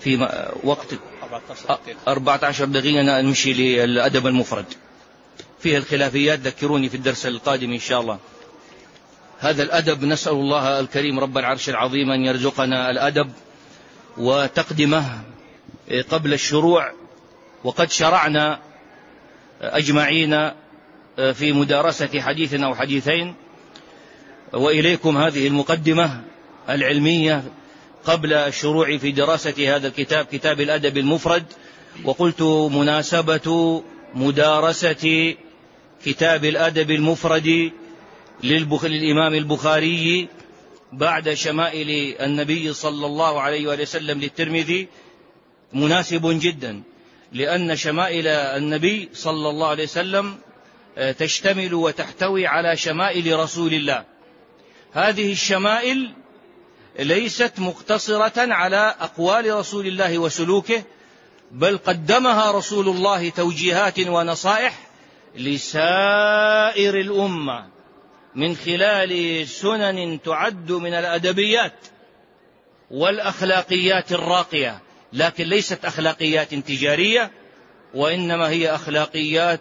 في وقت 14 دقيقة نمشي للأدب المفرد، فيه الخلافيات، ذكروني في الدرس القادم إن شاء الله. هذا الأدب نسأل الله الكريم رب العرش العظيم أن يرزقنا الأدب وتقدمه قبل الشروع، وقد شرعنا أجمعين في مدارسة حديث أو حديثين، وإليكم هذه المقدمة العلمية قبل الشروع في دراسة هذا الكتاب، كتاب الأدب المفرد. وقلت مناسبة مدارسة كتاب الأدب المفرد للإمام البخاري بعد شمائل النبي صلى الله عليه وسلم للترمذي مناسب جدا، لأن شمائل النبي صلى الله عليه وسلم تشتمل وتحتوي على شمائل رسول الله. هذه الشمائل ليست مقتصرة على أقوال رسول الله وسلوكه، بل قدمها رسول الله توجيهات ونصائح لسائر الأمة من خلال سنن تعد من الأدبيات والأخلاقيات الراقية، لكن ليست أخلاقيات تجارية، وإنما هي أخلاقيات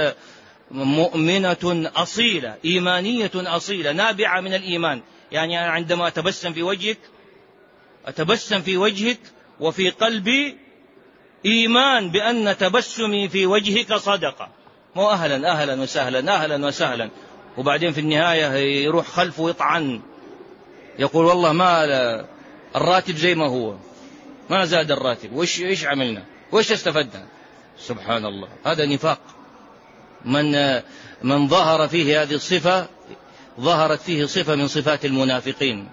مؤمنة أصيلة، إيمانية أصيلة نابعة من الإيمان. يعني أنا عندما أتبسم في وجهك وفي قلبي إيمان بأن تبسمي في وجهك صدقة، مو أهلا أهلا وسهلا أهلا وسهلا، وبعدين في النهاية يروح خلفه ويطعن يقول والله ما الراتب زي ما هو، ما زاد الراتب، وإيش عملنا وإيش استفدنا؟ سبحان الله، هذا نفاق. من ظهر فيه هذه الصفة ظهرت فيه صفة من صفات المنافقين.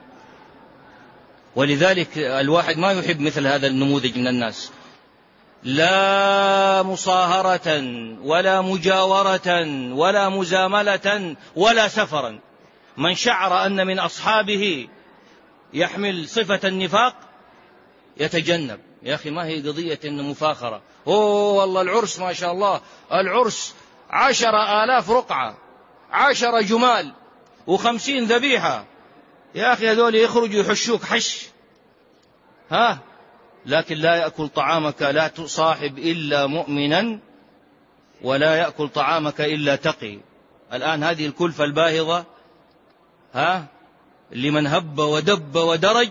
ولذلك الواحد ما يحب مثل هذا النموذج من الناس، لا مصاهرة ولا مجاورة ولا مزاملة ولا سفرا. من شعر أن من أصحابه يحمل صفة النفاق يتجنب. يا أخي ما هي قضية إن مفاخرة، والله العرس ما شاء الله، العرس 10,000 رقعة، 10 جمال و50 ذبيحة. يا أخي هذول يخرجوا يحشوك حش، لكن لا يأكل طعامك، لا تصاحب إلا مؤمنا، ولا يأكل طعامك إلا تقي. الآن هذه الكلفة الباهظة لمن هب ودب ودرج،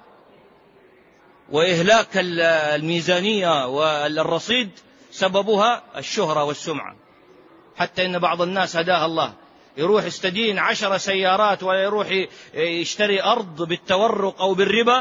وإهلاك الميزانية والرصيد سببها الشهرة والسمعة. حتى إن بعض الناس هداها الله يروح يستدين 10 سيارات، ولا يروح يشتري أرض بالتورق أو بالربا.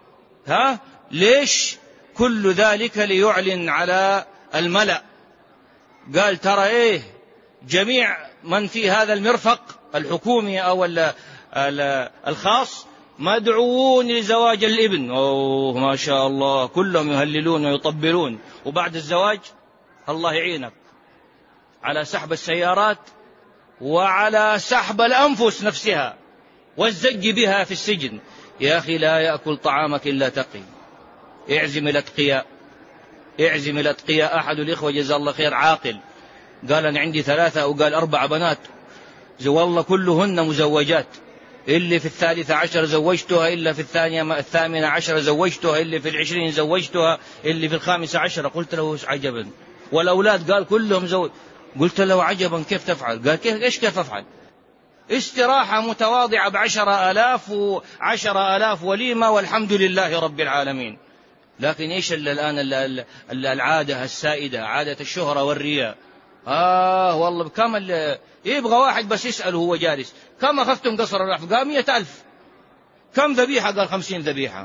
ليش؟ كل ذلك ليعلن على الملأ. قال ترى جميع من في هذا المرفق الحكومي أو الخاص مدعوون لزواج الابن. ما شاء الله، كلهم يهللون ويطبلون، وبعد الزواج الله يعينك على سحب السيارات وعلى سحب الأنفس نفسها والزج بها في السجن. يا أخي لا يأكل طعامك إلا تقي. اعزم الأتقياء. أحد الإخوة جزاه الله خير عاقل قال أنا عندي 3 وقال 4 بنات، والله كلهن مزوجات، اللي في 13 زوجتها، إلا في 18 زوجتها، اللي في 20 زوجتها، اللي في 15. قلت له عجبا. والأولاد قال كلهم زوج. قلت له عجبا، كيف تفعل؟ قال كيف أفعل؟ استراحة متواضعة ب10,000 و10,000 وليمة والحمد لله رب العالمين. لكن إيش الآن العادة السائدة، عادة الشهرة والرياء. والله كم يبغى واحد بس يسأله هو جالس، كم أخذتم قصر الرحف؟ قال 100,000. كم ذبيحة؟ قال 50 ذبيحة.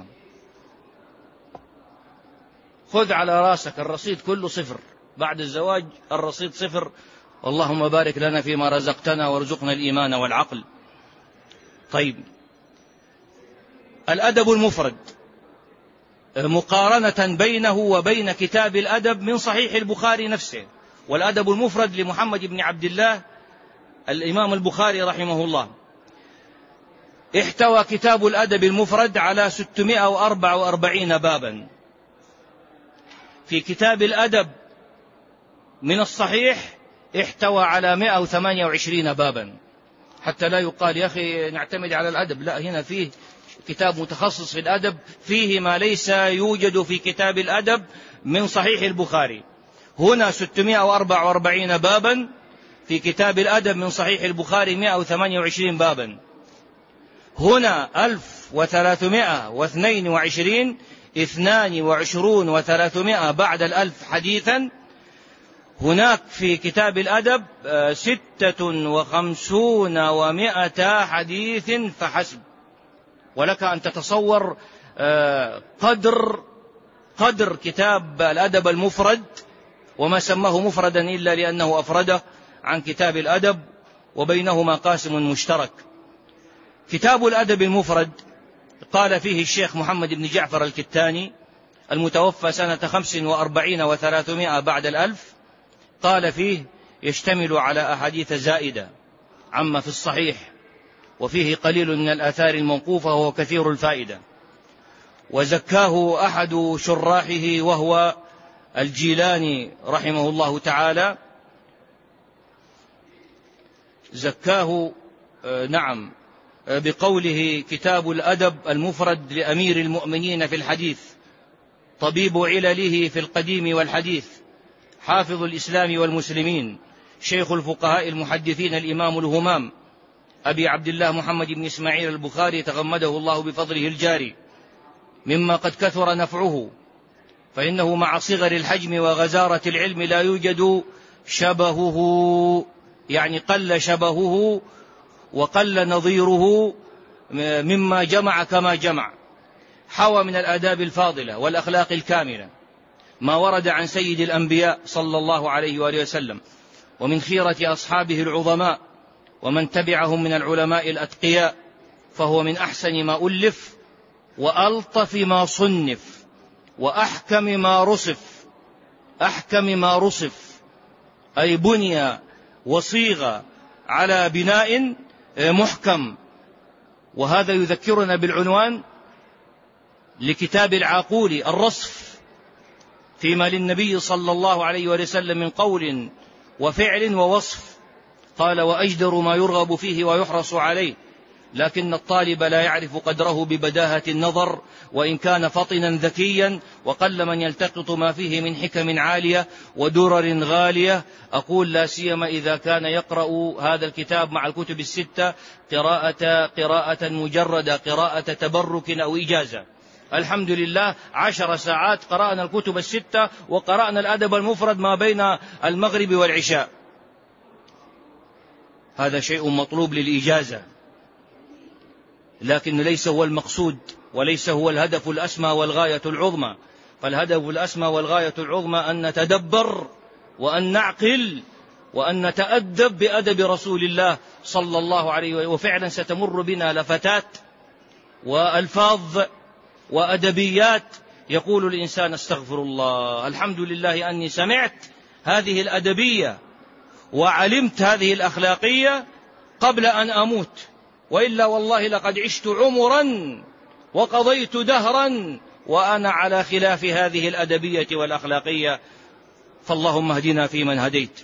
خذ على راسك، الرصيد كله 0 بعد الزواج، الرصيد 0. اللهم بارك لنا فيما رزقتنا وارزقنا الإيمان والعقل. طيب، الأدب المفرد مقارنة بينه وبين كتاب الأدب من صحيح البخاري نفسه. والأدب المفرد لمحمد بن عبد الله الإمام البخاري رحمه الله احتوى كتاب الأدب المفرد على 644 بابا. في كتاب الأدب من الصحيح احتوى على 128 بابا. حتى لا يقال يا أخي نعتمد على الأدب، لا، هنا فيه كتاب متخصص في الأدب فيه ما ليس يوجد في كتاب الأدب من صحيح البخاري. هنا 644 بابا، في كتاب الأدب من صحيح البخاري 128 بابا. هنا 1322 22 و300 بعد 1000 حديثا. هناك في كتاب الأدب 56 و100 حديث فحسب. ولك أن تتصور قدر كتاب الأدب المفرد، وما سماه مفردا إلا لأنه أفرده عن كتاب الأدب، وبينهما قاسم مشترك. كتاب الأدب المفرد قال فيه الشيخ محمد بن جعفر الكتاني المتوفى سنة 45 و300 بعد 1000، قال فيه: يشتمل على أحاديث زائدة عما في الصحيح، وفيه قليل من الآثار الموقوفة وهو كثير الفائدة. وزكاه أحد شراحه وهو الجيلاني رحمه الله تعالى، زكاه بقوله: كتاب الأدب المفرد لأمير المؤمنين في الحديث، طبيب علله في القديم والحديث، حافظ الإسلام والمسلمين، شيخ الفقهاء المحدثين الإمام الهمام، أبي عبد الله محمد بن إسماعيل البخاري تغمده الله بفضله الجاري، مما قد كثر نفعه، فإنه مع صغر الحجم وغزارة العلم لا يوجد شبهه، يعني قل شبهه وقل نظيره مما جمع كما جمع. حوى من الآداب الفاضلة والأخلاق الكاملة ما ورد عن سيد الأنبياء صلى الله عليه وآله وسلم، ومن خيرة أصحابه العظماء، ومن تبعهم من العلماء الأتقياء، فهو من أحسن ما ألف، وألطف ما صنف، وأحكم ما رصف، أي بني وصيغ على بناء محكم. وهذا يذكرنا بالعنوان لكتاب العاقولي: الرصف، فيما للنبي صلى الله عليه وسلم من قول وفعل ووصف. قال: وأجدر ما يرغب فيه ويحرص عليه، لكن الطالب لا يعرف قدره ببداهة النظر، وإن كان فطنا ذكيا، وقل من يلتقط ما فيه من حكم عالية ودرر غالية. أقول: لا سيما إذا كان يقرأ هذا الكتاب مع الكتب الستة قراءة مجردة، قراءة تبرك أو إجازة. الحمد لله 10 ساعات قرأنا الكتب الستة، وقرأنا الأدب المفرد ما بين المغرب والعشاء. هذا شيء مطلوب للإجازة، لكن ليس هو المقصود، وليس هو الهدف الأسمى والغاية العظمى. فالهدف الأسمى والغاية العظمى أن نتدبر، وأن نعقل، وأن نتأدب بأدب رسول الله صلى الله عليه وسلم. وفعلا ستمر بنا لفتات وألفاظ وأدبيات يقول الإنسان: استغفر الله، الحمد لله أني سمعت هذه الأدبية وعلمت هذه الأخلاقية قبل أن أموت، وإلا والله لقد عشت عمرا وقضيت دهرا وأنا على خلاف هذه الأدبية والأخلاقية. فاللهم اهدنا فيمن هديت.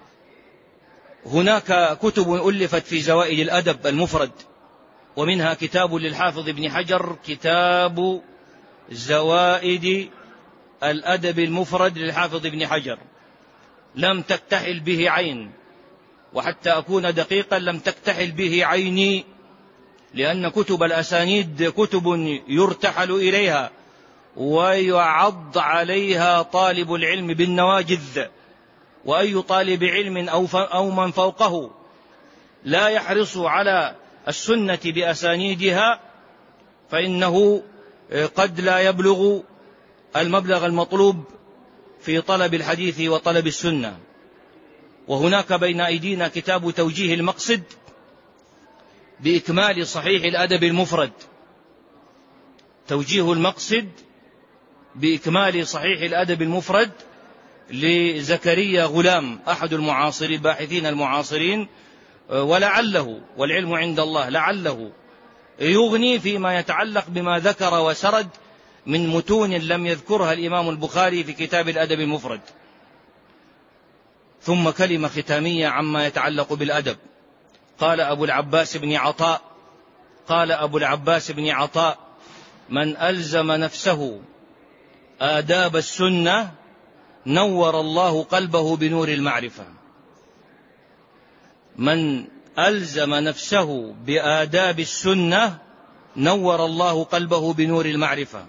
هناك كتب ألفت في زوائد الأدب المفرد، ومنها كتاب للحافظ ابن حجر، كتاب زوائد الأدب المفرد للحافظ ابن حجر، لم تكتحل به عين، وحتى أكون دقيقا لم تكتحل به عيني، لأن كتب الأسانيد كتب يرتحل إليها ويعض عليها طالب العلم بالنواجذ، وأي طالب علم أو من فوقه لا يحرص على السنة بأسانيدها فإنه قد لا يبلغ المبلغ المطلوب في طلب الحديث وطلب السنة. وهناك بين أيدينا كتاب توجيه المقصد بإكمال صحيح الأدب المفرد، توجيه المقصد بإكمال صحيح الأدب المفرد لزكريا غلام، أحد المعاصرين الباحثين المعاصرين، ولعله، والعلم عند الله، لعله يغني فيما يتعلق بما ذكر وسرد من متون لم يذكرها الإمام البخاري في كتاب الأدب المفرد. ثم كلمة ختامية عما يتعلق بالأدب. قال أبو العباس بن عطاء قال أبو العباس بن عطاء: من ألزم نفسه آداب السنة نور الله قلبه بنور المعرفة. من ألزم نفسه بآداب السنة نور الله قلبه بنور المعرفة.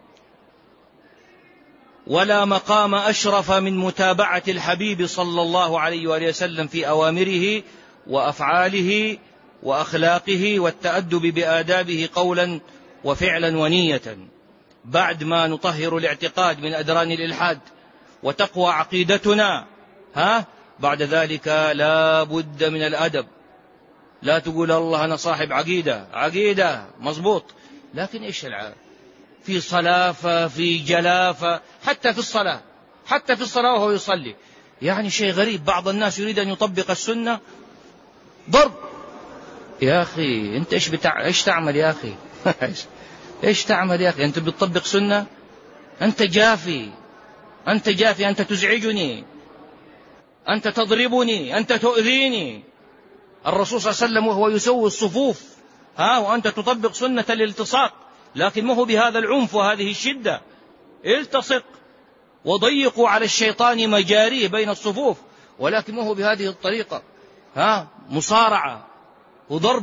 ولا مقام أشرف من متابعة الحبيب صلى الله عليه وآله وسلم في أوامره وأفعاله وأخلاقه والتأدب بآدابه قولا وفعلا ونية، بعد ما نطهر الاعتقاد من أدران الإلحاد وتقوى عقيدتنا. بعد ذلك لا بد من الأدب. لا تقول الله أنا صاحب عقيدة مضبوط، لكن إيش العاب في صلافة في جلافة، حتى في الصلاة وهو يصلي. يعني شيء غريب، بعض الناس يريد أن يطبق السنة ضرب. يا أخي أنت إيش تعمل يا أخي؟ إيش تعمل يا أخي؟ أنت بتطبق سنة؟ أنت جافي، أنت تزعجني، أنت تضربني، أنت تؤذيني. الرسول صلى الله عليه وسلم وهو يسوي الصفوف وأنت تطبق سنة الالتصاق، لكن ما هو بهذا العنف وهذه الشدة. التصق وضيقوا على الشيطان مجاريه بين الصفوف، ولكن ما هو بهذه الطريقة. مصارعة وضرب.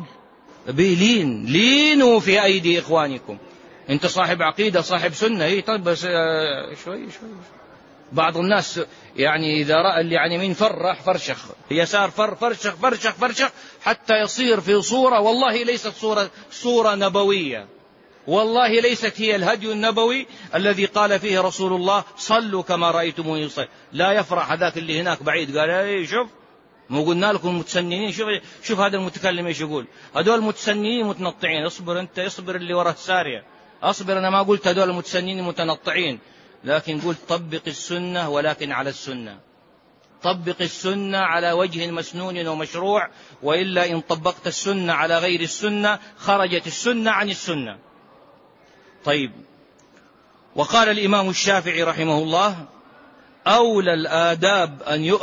لينوا في أيدي إخوانكم. أنت صاحب عقيدة صاحب سنة، طيب بس شوي. بعض الناس يعني إذا رأى اللي عن يمين فرح فرشخ، يسار فرشخ حتى يصير في صورة والله ليست صورة نبوية، والله ليست هي الهدي النبوي الذي قال فيه رسول الله: صلوا كما رأيتموني يصلي. لا يفرح هذاك اللي هناك بعيد، قال شوف مو قلنا لكم متسننين. شوف هذا المتكلم ايش يقول، هذول متسننين متنطعين. اصبر انت، اصبر اللي وراه السارية، اصبر. انا ما قلت هذول متسننين متنطعين، لكن قلت طبق السنة، ولكن على السنة. طبق السنة على وجه مسنون ومشروع، وإلا إن طبقت السنة على غير السنة خرجت السنة عن السنة. طيب، وقال الإمام الشافعي رحمه الله: أولى الآداب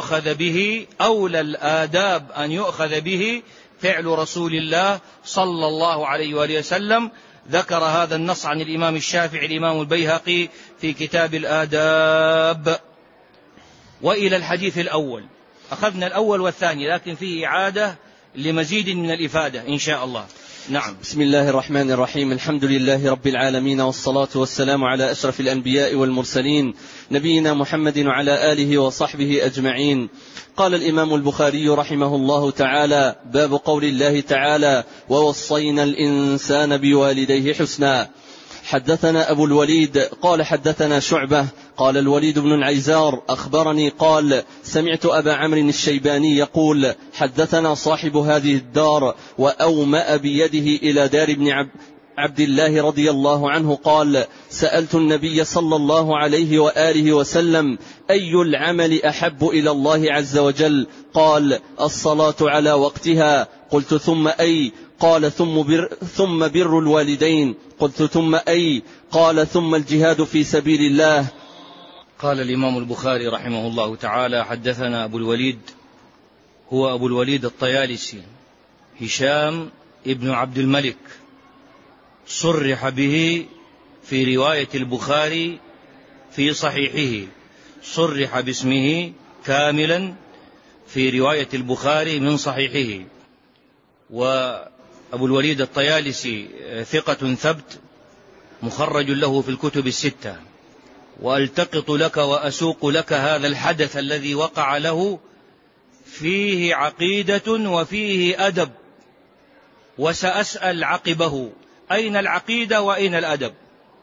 أن يؤخذ به فعل رسول الله صلى الله عليه وآله وسلم. ذكر هذا النص عن الإمام الشافعي الإمام البيهقي في كتاب الآداب. وإلى الحديث الأول، أخذنا الأول والثاني، لكن فيه إعادة لمزيد من الإفادة إن شاء الله. نعم. بسم الله الرحمن الرحيم. الحمد لله رب العالمين، والصلاة والسلام على أشرف الأنبياء والمرسلين، نبينا محمد وعلى آله وصحبه أجمعين. قال الإمام البخاري رحمه الله تعالى: باب قول الله تعالى: ووصينا الإنسان بوالديه حسنا. حدثنا أبو الوليد قال حدثنا شعبة قال الوليد بن العيزار أخبرني قال: سمعت أبا عمرو الشيباني يقول: حدثنا صاحب هذه الدار وأومأ بيده إلى دار ابن عبد الله رضي الله عنه قال: سألت النبي صلى الله عليه وآله وسلم: أي العمل أحب إلى الله عز وجل؟ قال: الصلاة على وقتها. قلت: ثم أي؟ قال: ثم بر الوالدين. قلت: ثم أي؟ قال: ثم الجهاد في سبيل الله. قال الإمام البخاري رحمه الله تعالى: حدثنا أبو الوليد، هو أبو الوليد الطيالسي هشام ابن عبد الملك، صرح به في رواية البخاري في صحيحه، صرح باسمه كاملا في رواية البخاري من صحيحه. وأبو الوليد الطيالسي ثقة ثبت مخرج له في الكتب الستة. وألتقط لك وأسوق لك هذا الحدث الذي وقع له، فيه عقيدة وفيه أدب، وسأسأل عقبه: أين العقيدة وأين الأدب؟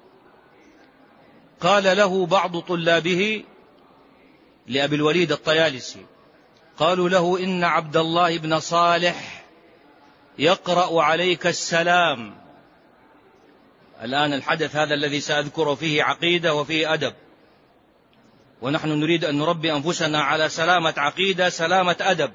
قال له بعض طلابه لأبي الوليد الطيالسي، قالوا له: إن عبد الله بن صالح يقرأ عليك السلام. الآن الحدث هذا الذي سأذكره فيه عقيدة وفيه أدب، ونحن نريد أن نربي أنفسنا على سلامة عقيدة سلامة أدب.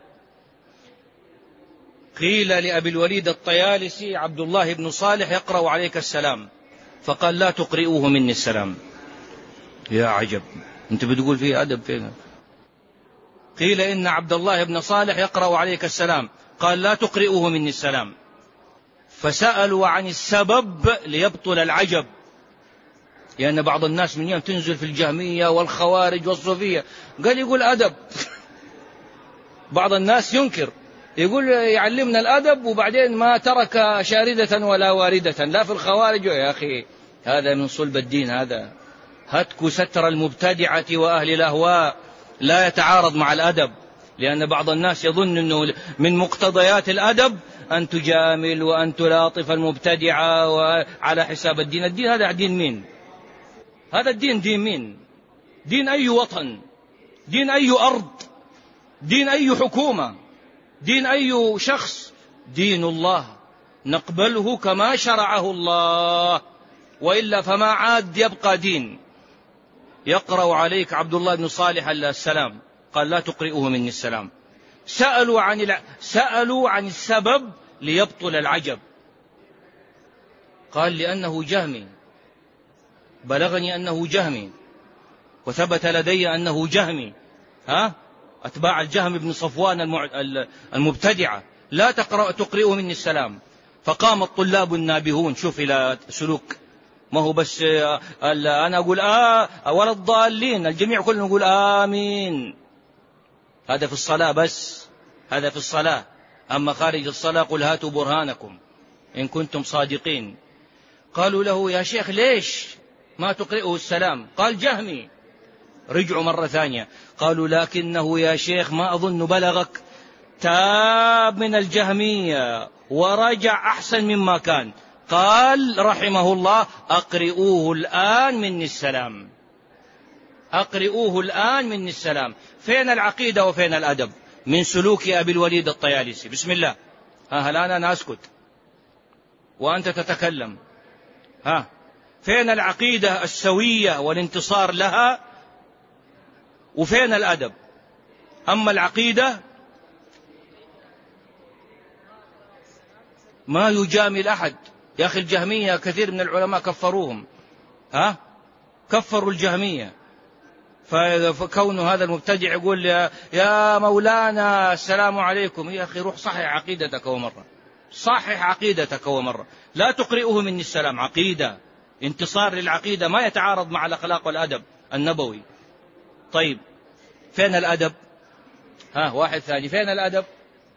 قيل لأبي الوليد الطيالسي: عبد الله بن صالح يقرأ عليك السلام. فقال: لا تقرئوه مني السلام. يا عجب، أنت بتقول فيه أدب فينا. قيل: إن عبد الله بن صالح يقرأ عليك السلام. قال: لا تقرئوه مني السلام. فسألوا عن السبب ليبطل العجب، لأن بعض الناس من يوم تنزل في الجهمية والخوارج والصوفية قال يقول أدب. بعض الناس ينكر، يقول يعلمنا الأدب وبعدين ما ترك شاردة ولا واردة، لا في الخوارج. يا أخي هذا من صلب الدين، هذا هتك ستر المبتدعة وأهل الأهواء لا يتعارض مع الأدب، لأن بعض الناس يظن أنه من مقتضيات الأدب أن تجامل وأن تلاطف المبتدعة وعلى حساب الدين. الدين هذا دين مين؟ هذا الدين دين مين؟ دين أي وطن؟ دين أي أرض؟ دين أي حكومة؟ دين أي شخص؟ دين الله نقبله كما شرعه الله، وإلا فما عاد يبقى دين. يقرأ عليك عبد الله بن صالح السلام، قال لا تقرئه مني السلام. سألوا عن السبب ليبطل العجب، قال لأنه جهمي، بلغني أنه جهمي وثبت لدي أنه جهمي. أتباع الجهم بن صفوان المبتدعة لا تقرئه مني السلام. فقام الطلاب النابهون، شوف إلى سلوك، ما هو بس أنا أقول ولا الضالين، الجميع كلهم يقول آمين. هذا في الصلاة بس، هذا في الصلاة. أما خارج الصلاة قل هاتوا برهانكم إن كنتم صادقين. قالوا له يا شيخ ليش ما تقرئه السلام؟ قال جهمي. رجعوا مرة ثانية، قالوا لكنه يا شيخ ما أظن بلغك، تاب من الجهمية ورجع أحسن مما كان. قال رحمه الله أقرئوه الآن مني السلام، أقرئوه الآن مني السلام. فين العقيدة وفين الأدب من سلوك أبي الوليد الطيالسي؟ بسم الله. هل أنا أسكت وأنت تتكلم؟ فين العقيدة السوية والانتصار لها وفين الأدب؟ أما العقيدة ما يجامل أحد. يا أخي الجهمية كثير من العلماء كفروهم، كفروا الجهمية. فكون هذا المبتدع يقول يا مولانا السلام عليكم، يا أخي روح صحح عقيدتك ومرة، صحح عقيدتك ومرة، لا تقرئه مني السلام. عقيدة، انتصار للعقيدة ما يتعارض مع الأخلاق والأدب النبوي. طيب فين الأدب؟ واحد ثاني، فين الأدب؟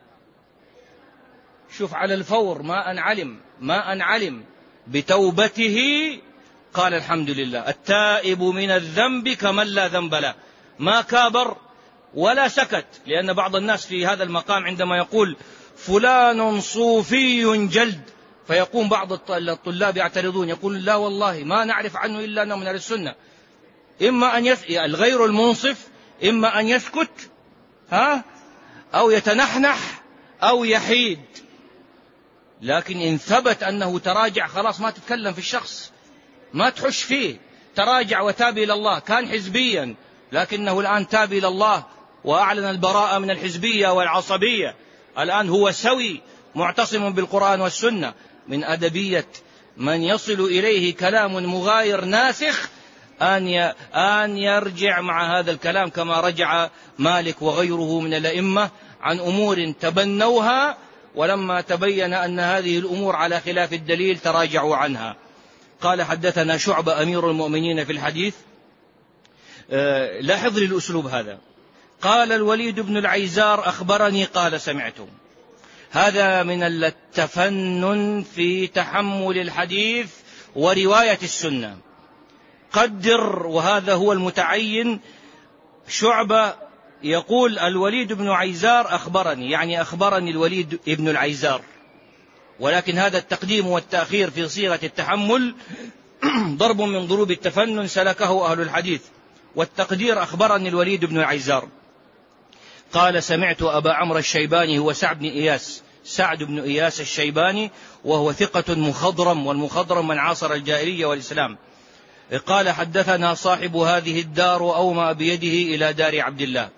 شوف على الفور، ما أن علم بتوبته قال الحمد لله. التائب من الذنب كمن لا ذنب له، ما كابر ولا سكت. لأن بعض الناس في هذا المقام عندما يقول فلان صوفي جلد، فيقوم بعض الطلاب يعترضون، يقول لا والله ما نعرف عنه إلا أنه من أهل السنة. إما أن الغير المنصف إما أن يسكت أو يتنحنح أو يحيد. لكن إن ثبت أنه تراجع خلاص ما تتكلم في الشخص، ما تحش فيه. تراجع وتاب إلى الله، كان حزبيا لكنه الآن تاب إلى الله وأعلن البراءة من الحزبية والعصبية. الآن هو سوي معتصم بالقرآن والسنة. من أدبية من يصل إليه كلام مغاير ناسخ أن يرجع مع هذا الكلام كما رجع مالك وغيره من الأئمة عن أمور تبنوها، ولما تبين أن هذه الأمور على خلاف الدليل تراجعوا عنها. قال حدثنا شعبة أمير المؤمنين في الحديث. لاحظ لي الأسلوب هذا. قال الوليد بن العيزار أخبرني قال سمعته. هذا من التفنن في تحمل الحديث ورواية السنة. قدر، وهذا هو المتعين. شعبة يقول الوليد بن عيزار أخبرني، يعني أخبرني الوليد بن العيزار، ولكن هذا التقديم والتأخير في صيغة التحمل ضرب من ضروب التفنن سلكه أهل الحديث. والتقدير أخبرني الوليد بن العيزار قال سمعت أبا عمرو الشيباني، هو سعد بن إياس الشيباني، وهو ثقة مخضرم، والمخضرم من عاصر الجاهلية والإسلام. قال حدثنا صاحب هذه الدار وأومى بيده إلى دار عبد الله.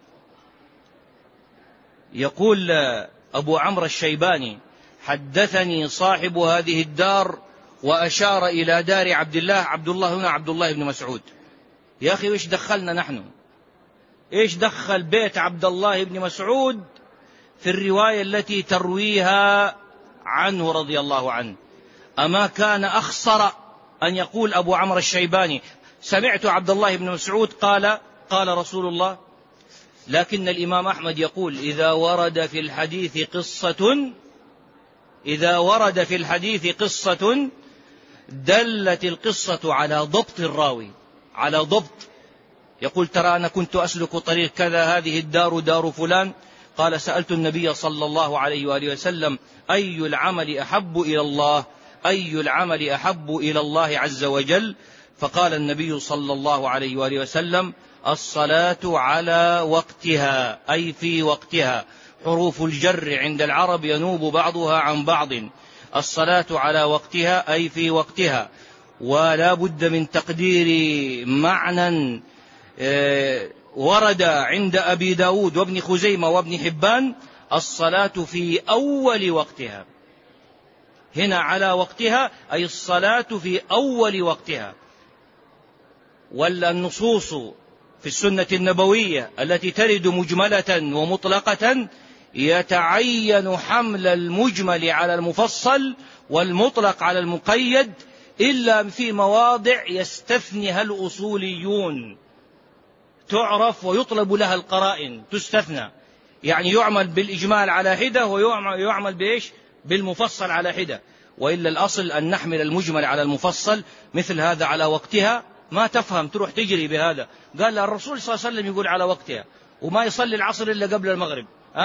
يقول أبو عمرو الشيباني حدثني صاحب هذه الدار وأشار إلى دار عبد الله. عبد الله هنا عبد الله بن مسعود. يا أخي إيش دخلنا نحن؟ إيش دخل بيت عبد الله بن مسعود في الرواية التي ترويها عنه رضي الله عنه. أما كان أخسر أن يقول أبو عمرو الشيباني: سمعت عبد الله بن مسعود قال رسول الله. لكن الإمام أحمد يقول: إذا ورد في الحديث قصة دلت القصة على ضبط الراوي، على ضبط. يقول: ترى أنا كنت أسلك طريق كذا، هذه الدار دار فلان. قال: سألت النبي صلى الله عليه وآله وسلم: أي العمل أحب إلى الله عز وجل؟ فقال النبي صلى الله عليه وآله وسلم: الصلاة على وقتها، أي في وقتها. حروف الجر عند العرب ينوب بعضها عن بعض. الصلاة على وقتها أي في وقتها. ولا بد من تقدير معنى ورد عند أبي داود وابن خزيمة وابن حبان: الصلاة في أول وقتها. هنا على وقتها أي الصلاة في أول وقتها. ولا النصوص في السنة النبوية التي ترد مجملة ومطلقة يتعين حمل المجمل على المفصل والمطلق على المقيد، إلا في مواضع يستثنيها الأصوليون، تعرف ويطلب لها القرائن، تستثنى. يعني يعمل بالإجمال على حدة ويعمل بإيش؟ بالمفصل على حدة. وإلا الأصل أن نحمل المجمل على المفصل. مثل هذا على وقتها ما تفهم، تروح تجري بهذا. قال الرسول صلى الله عليه وسلم يقول على وقتها، وما يصلي العصر إلا قبل المغرب،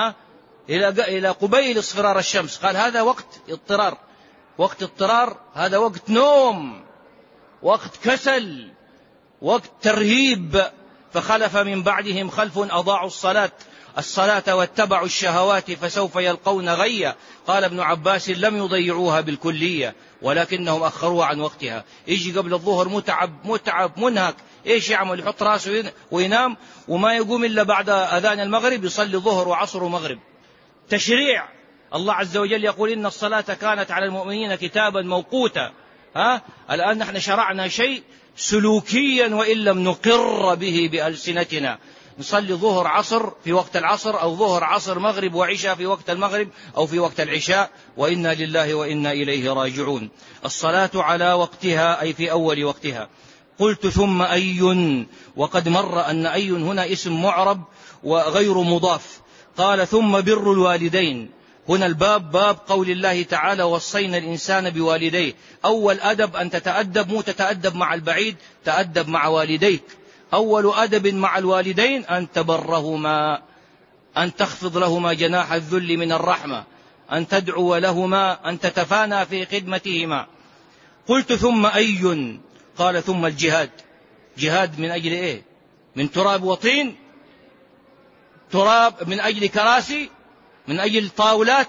إلى قبيل اصفرار الشمس. قال هذا وقت اضطرار. وقت اضطرار هذا وقت نوم، وقت كسل، وقت ترهيب. فخلف من بعدهم خلف أضاعوا الصلاة واتبعوا الشهوات فسوف يلقون غيا. قال ابن عباس: لم يضيعوها بالكلية ولكنهم أخروها عن وقتها. يجي قبل الظهر متعب منهك، إيش يعمل؟ يحط راسه وينام، وما يقوم إلا بعد أذان المغرب يصلي ظهر وعصر ومغرب. تشريع الله عز وجل يقول: إن الصلاة كانت على المؤمنين كتابا موقوتا. الآن نحن شرعنا شيء سلوكيا وإن لم نقر به بألسنتنا. نصلي ظهر عصر في وقت العصر، أو ظهر عصر مغرب وعشاء في وقت المغرب أو في وقت العشاء، وإنا لله وإنا إليه راجعون. الصلاة على وقتها أي في أول وقتها. قلت: ثم أي؟ وقد مر أن أي هنا اسم معرب وغير مضاف. قال: ثم بر الوالدين. هنا الباب باب قول الله تعالى: وصينا الإنسان بوالديه. أول أدب أن تتأدب، مو تتأدب مع البعيد، تأدب مع والديك. أول أدب مع الوالدين أن تبرهما، أن تخفض لهما جناح الذل من الرحمة، أن تدعو لهما، أن تتفانى في خدمتهما. قلت: ثم أي؟ قال: ثم الجهاد. جهاد من أجل إيه؟ من تراب وطين؟ تراب من أجل كراسي؟ من أجل طاولات؟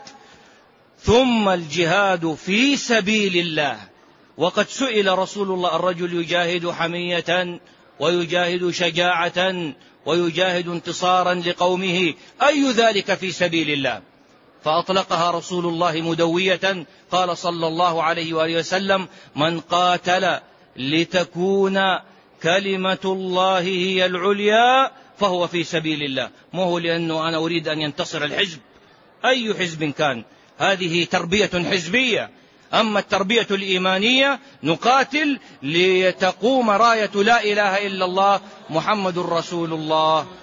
ثم الجهاد في سبيل الله. وقد سئل رسول الله: الرجل يجاهد حمية ويجاهد شجاعة ويجاهد انتصارا لقومه، أي ذلك في سبيل الله؟ فأطلقها رسول الله مدوية. قال صلى الله عليه وآله وسلم: من قاتل لتكون كلمة الله هي العليا فهو في سبيل الله. ما هو لأنه أنا أريد أن ينتصر الحزب، أي حزب كان، هذه تربية حزبية. أما التربية الإيمانية نقاتل لتقوم راية لا إله إلا الله محمد رسول الله